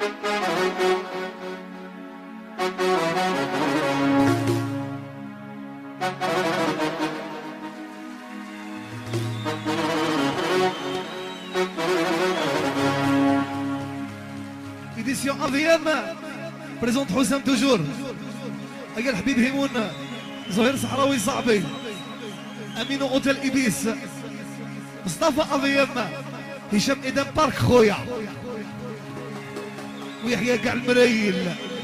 Édition AVM présente حسام توجور. هيا الحبيب هيمون زهير صحراوي صاحبي امين اوتيل ابيس مصطفى AVM هشام ادم بارك خويا ويحيى كاع المرايل.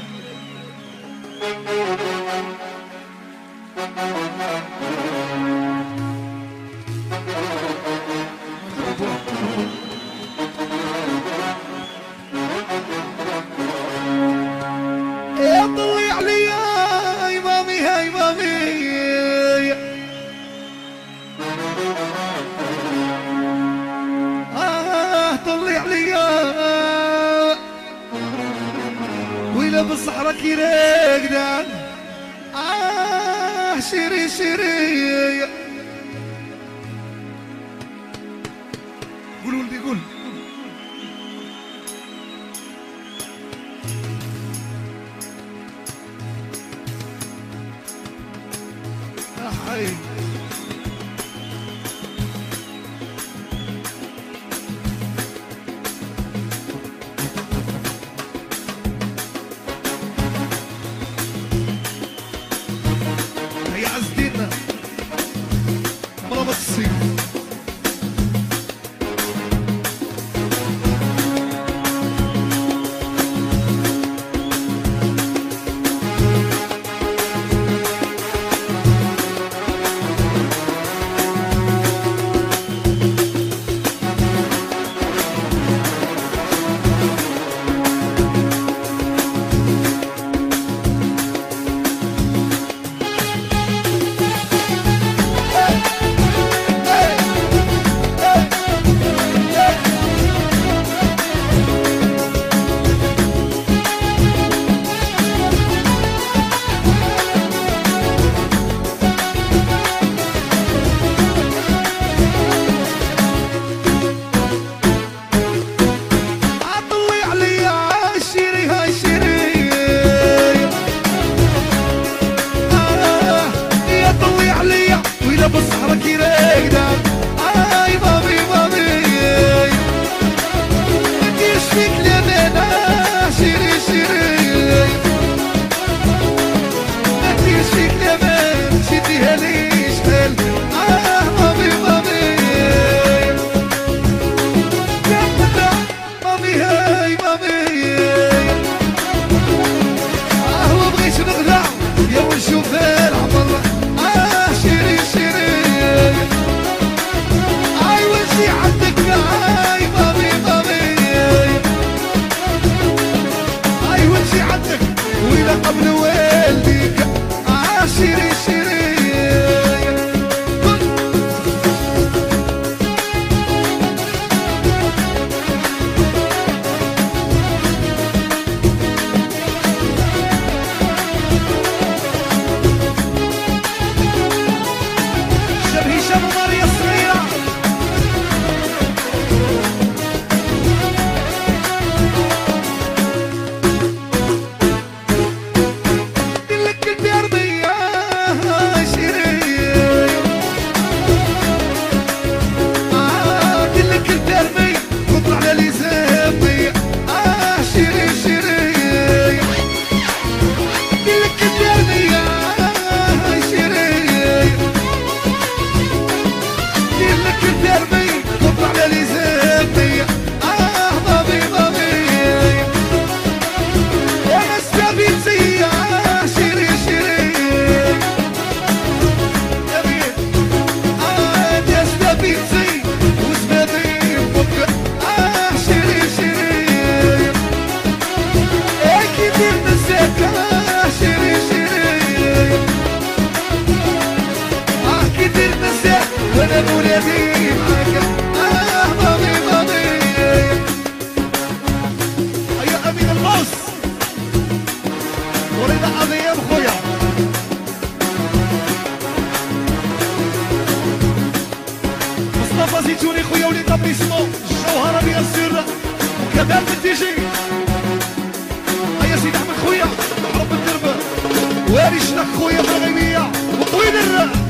يا طلي عليا يا مامي هاي مامي طلي عليا ويلا بالصحراء كي راقدة شيري شيري قول ولدي قول. حي هيا عز الدين مرابط الصيف. بالصحراء كي راقدة مامي مامي مديرش فيك الأمانة شيري شيري مديرش فيك الأمان شديها لي شحال مامي مامي يا ملا مامي هاي مامي وبغيت نغدى يا ونشوف العمر شيري شيري وانتي عندك مامي مامي وانتي عندك ويلا قبل والديك شيري شيري هشام وماريا الصغيرة دلك البيرمية شيري دلك البيرمي خطر على لساني شيري شيري دلك البيرمية شيري لك الدربي خطر على لساني مامي مامي وانا استبيتي شيري شيري يا بيه يا استبيتي وزبادي بك شيري شيري كي دير نساك شيري شيري كي دير نساك وانا بولادي معاك مامي مامي. هيا امين الباص ورضا AVM خويا مصطفى زيتوني خويا وليد ابليسمون الجوهرة بيان سور وكمال بالدي جي عرب الدرب وارش لك خويا في الغيبيه وطويل